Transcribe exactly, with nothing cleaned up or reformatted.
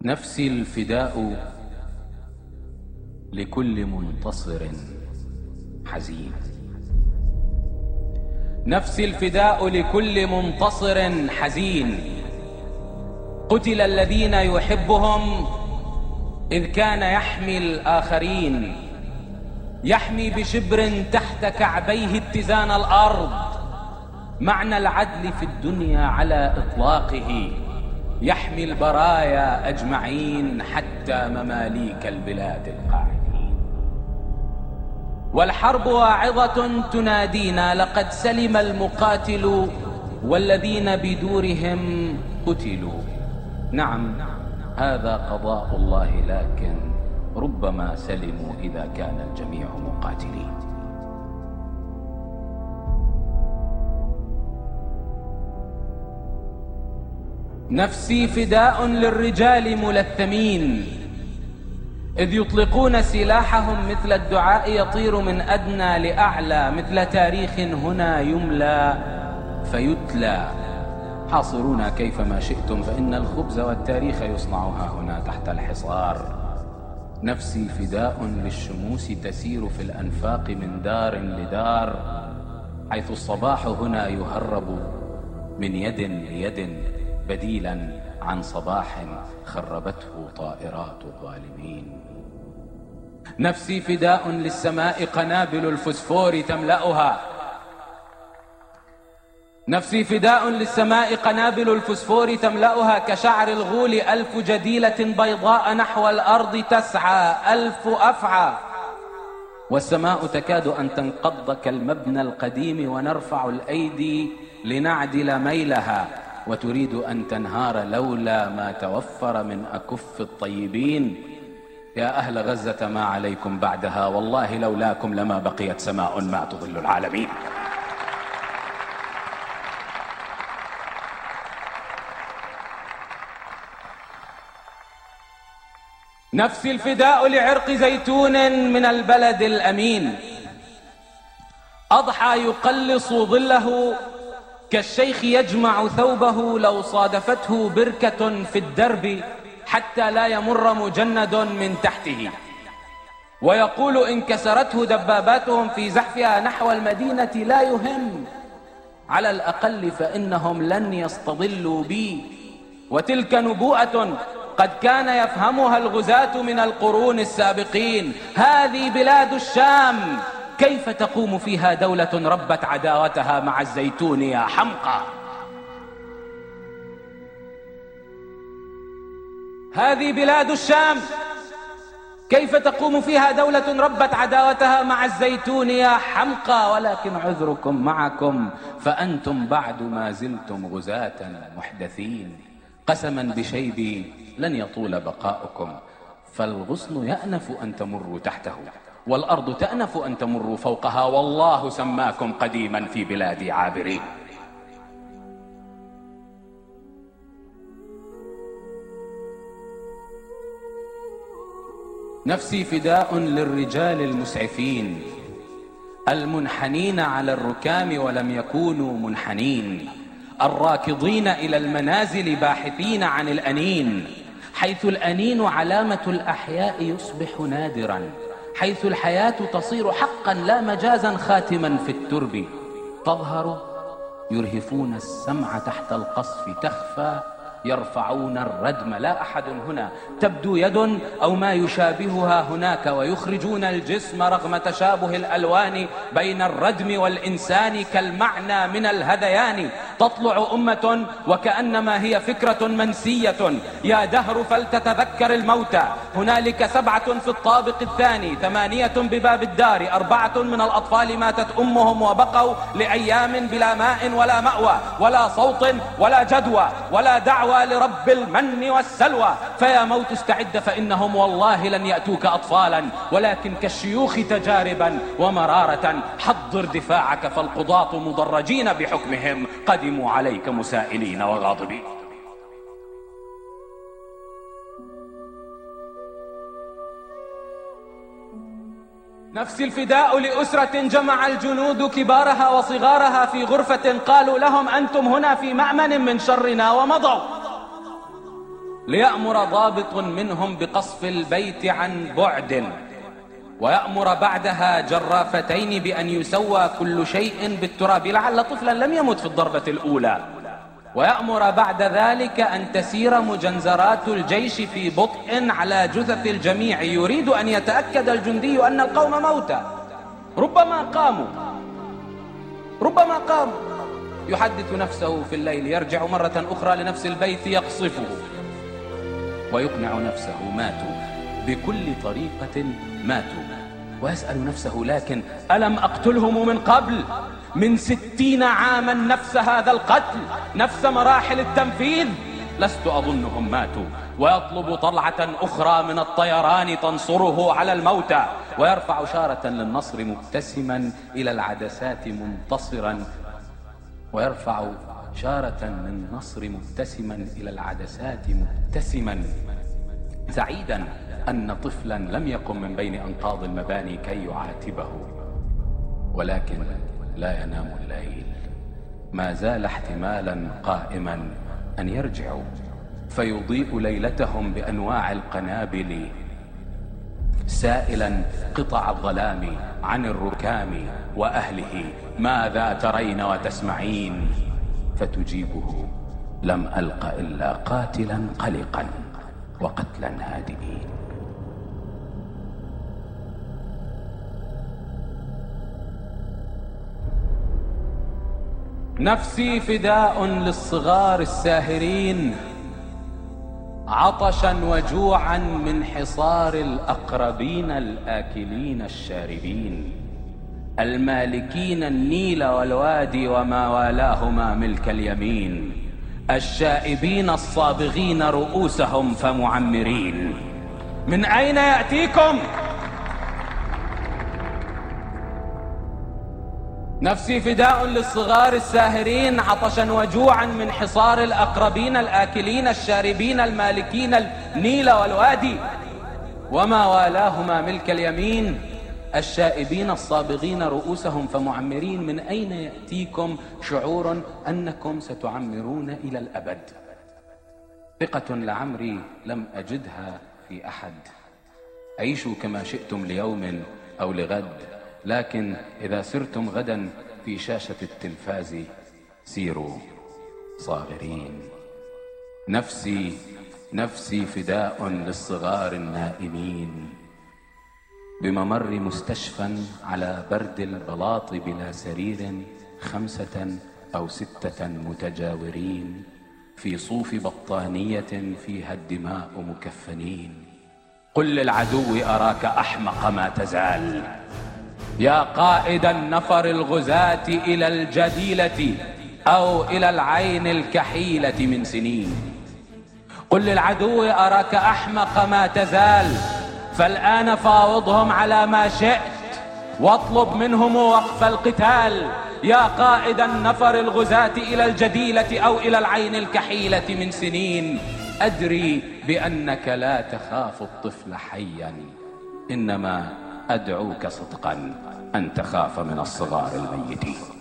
نفسي الفداء لكل منتصر حزين. نفسي الفداء لكل منتصر حزين. قتل الذين يحبهم إذ كان يحمي الآخرين، يحمي بشبر تحت كعبيه اتزان الأرض، معنى العدل في الدنيا على إطلاقه، يحمي البرايا أجمعين حتى مماليك البلاد القاعدين. والحرب واعظة تنادينا، لقد سلم المقاتل والذين بدورهم قتلوا. نعم، هذا قضاء الله، لكن ربما سلموا إذا كان الجميع مقاتلين. نفسي فداء للرجال ملثمين، إذ يطلقون سلاحهم مثل الدعاء يطير من أدنى لأعلى، مثل تاريخ هنا يملى فيتلى. حاصرونا كيفما شئتم، فإن الخبز والتاريخ يصنعها هنا تحت الحصار. نفسي فداء للشموس تسير في الأنفاق من دار لدار، حيث الصباح هنا يهرب من يد ليد، بديلا عن صباح خربته طائرات الظالمين. نفسي فداء للسماء قنابل الفسفور تملأها. نفسي فداء للسماء قنابل الفسفور تملأها، كشعر الغول ألف جديلة بيضاء نحو الأرض تسعى ألف أفعى. والسماء تكاد أن تنقض كالمبنى القديم، ونرفع الأيدي لنعدل ميلها، وتريد أن تنهار لولا ما توفر من أكف الطيبين. يا أهل غزة ما عليكم بعدها، والله لولاكم لما بقيت سماء ما تظل العالمين. نفسي الفداء لعرق زيتون من البلد الأمين، أضحى يقلص ظله كالشيخ يجمع ثوبه، لو صادفته بركة في الدرب حتى لا يمر مجند من تحته. ويقول إن كسرته دباباتهم في زحفها نحو المدينة لا يهم، على الأقل فإنهم لن يستظلوا بي. وتلك نبوءة قد كان يفهمها الغزاة من القرون السابقين. هذه بلاد الشام، كيف تقوم فيها دولة ربت عداوتها مع الزيتون يا حمقى؟ هذه بلاد الشام، كيف تقوم فيها دولة ربت عداوتها مع الزيتون يا حمقى؟ ولكن عذركم معكم، فأنتم بعد ما زلتم غزاة محدثين. قسما بشيبي لن يطول بقاؤكم، فالغصن يأنف أن تمروا تحته، والأرض تأنف أن تمروا فوقها، والله سماكم قديما في بلادي عابرين. نفسي فداء للرجال المسعفين، المنحنين على الركام ولم يكونوا منحنين، الراكضين إلى المنازل باحثين عن الأنين، حيث الأنين علامة الأحياء يصبح نادرا، حيث الحياة تصير حقا لا مجازا خاتما في الترب. تظهر يرهفون السمع تحت القصف، تخفى يرفعون الردم، لا أحد هنا، تبدو يد أو ما يشابهها هناك، ويخرجون الجسم رغم تشابه الألوان بين الردم والإنسان كالمعنى من الهذيان. تطلع أمة وكأنما هي فكرة منسية، يا دهر فلتتذكر الموتى. هنالك سبعة في الطابق الثاني، ثمانية بباب الدار، أربعة من الأطفال ماتت أمهم وبقوا لأيام بلا ماء ولا مأوى ولا صوت ولا جدوى ولا دعوى لرب المن والسلوى. فيا موت استعد، فإنهم والله لن يأتوك أطفالا، ولكن كالشيوخ تجاربا ومرارة. حضر دفاعك، فالقضاة مضرجين بحكمهم قدموا عليك مسائلين وغاضبين. نفسي الفداء لأسرة جمع الجنود كبارها وصغارها في غرفة، قالوا لهم أنتم هنا في مأمن من شرنا، ومضوا. ليأمر ضابط منهم بقصف البيت عن بعد، ويأمر بعدها جرافتين بأن يسوى كل شيء بالتراب لعل طفلا لم يمت في الضربة الأولى، ويأمر بعد ذلك أن تسير مجنزرات الجيش في بطء على جثث الجميع، يريد أن يتأكد الجندي أن القوم موتى، ربما قاموا ربما قاموا. يحدث نفسه في الليل، يرجع مرة أخرى لنفس البيت يقصفه ويقنع نفسه ماتوا، بكل طريقة ماتوا. ويسأل نفسه لكن ألم أقتلهم من قبل؟ من ستين عاما نفس هذا القتل، نفس مراحل التنفيذ، لست أظنهم ماتوا. ويطلب طلعة أخرى من الطيران تنصره على الموتى، ويرفع شارة للنصر مبتسما إلى العدسات منتصرا ويرفع شارة للنصر مبتسما إلى العدسات مبتسما سعيدا أن طفلا لم يقم من بين أنقاض المباني كي يعاتبه. ولكن لا ينام الليل، ما زال احتمالا قائما أن يرجعوا فيضيء ليلتهم بأنواع القنابل، سائلا قطع الظلام عن الركام وأهله: ماذا ترين وتسمعين؟ فتجيبه: لم ألق إلا قاتلا قلقا وقتلا هادئين. نفسي فداء للصغار الساهرين، عطشا وجوعا من حصار الأقربين الآكلين الشاربين، المالكين النيل والوادي وما والاهما ملك اليمين، الشائبين الصابغين رؤوسهم فمعمرين. من أين يأتيكم؟ نفسي فداء للصغار الساهرين، عطشا وجوعا من حصار الأقربين الآكلين الشاربين، المالكين النيل والوادي وما والاهما ملك اليمين، الشائبين الصابغين رؤوسهم فمعمرين. من أين يأتيكم شعور أنكم ستعمرون إلى الأبد؟ ثقة لعمري لم أجدها في أحد. عيشوا كما شئتم ليوم أو لغد، لكن إذا سرتم غدا في شاشة التلفاز سيروا صاغرين. نفسي نفسي فداء للصغار النائمين، بممر مستشفى على برد البلاط بلا سرير، خمسة أو ستة متجاورين في صوف بطانية فيها الدماء مكفنين. قل للعدو أراك أحمق ما تزال، يا قائد النفر الغزاة إلى الجديلة أو إلى العين الكحيلة من سنين. قل للعدو أراك أحمق ما تزال، فالآن فاوضهم على ما شئت واطلب منهم وقف القتال، يا قائد النفر الغزاة إلى الجديلة أو إلى العين الكحيلة من سنين. أدري بأنك لا تخاف الطفل حيا، إنما أدعوك صدقا أن تخاف من الصغار الميتين.